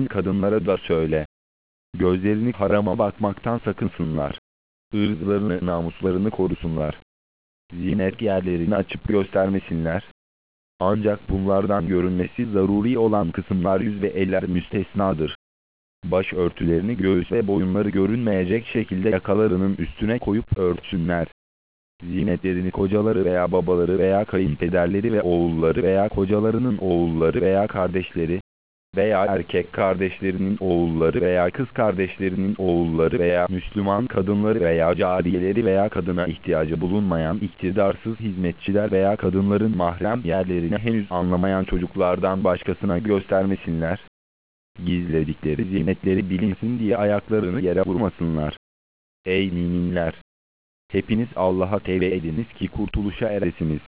Müslüman kadınlara da söyle. Gözlerini harama bakmaktan sakınsınlar. Irzlarını, namuslarını korusunlar. Zinet yerlerini açıp göstermesinler. Ancak bunlardan görünmesi zaruri olan kısımlar yüz ve eller müstesnadır. Başörtülerini göğüs ve boyunları görünmeyecek şekilde yakalarının üstüne koyup örtsünler. Zinetlerini kocaları veya babaları veya kayınpederleri ve oğulları veya kocalarının oğulları veya kardeşleri veya erkek kardeşlerinin oğulları veya kız kardeşlerinin oğulları veya Müslüman kadınları veya cariyeleri veya kadına ihtiyacı bulunmayan iktidarsız hizmetçiler veya kadınların mahrem yerlerini henüz anlamayan çocuklardan başkasına göstermesinler. Gizledikleri zinetleri bilinsin diye ayaklarını yere vurmasınlar. Ey müminler! Hepiniz Allah'a tevbe ediniz ki kurtuluşa eresiniz.